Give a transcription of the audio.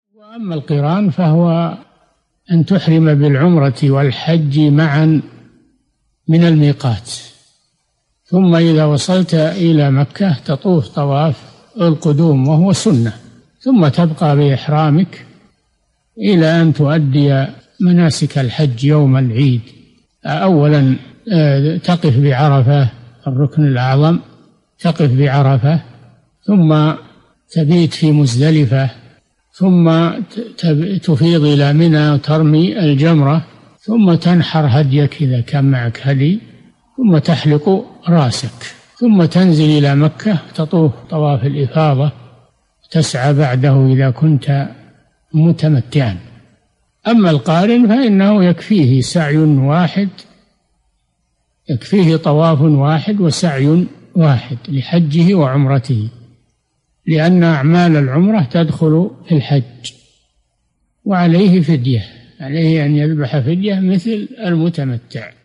وأما القران فهو أن تحرم بالعمرة والحج معا من الميقات، ثم إذا وصلت إلى مكة تطوف طواف القدوم وهو سنة، ثم تبقى بإحرامك إلى أن تؤدي مناسك الحج يوم العيد. أولا تقف بعرفة الركن الأعظم، تقف بعرفة، ثم تبيت في مزدلفة، ثم تفيض إلى منى وترمي الجمرة، ثم تنحر هديك إذا كان معك هدي، ثم تحلق رأسك، ثم تنزل إلى مكة تطوف طواف الإفاضة، تسعى بعده إذا كنت متمتعا. أما القارن فإنه يكفيه سعي واحد، يكفيه طواف واحد وسعي واحد لحجه وعمرته، لأن أعمال العمرة تدخل في الحج، وعليه فدية، عليه أن يذبح فدية مثل المتمتع.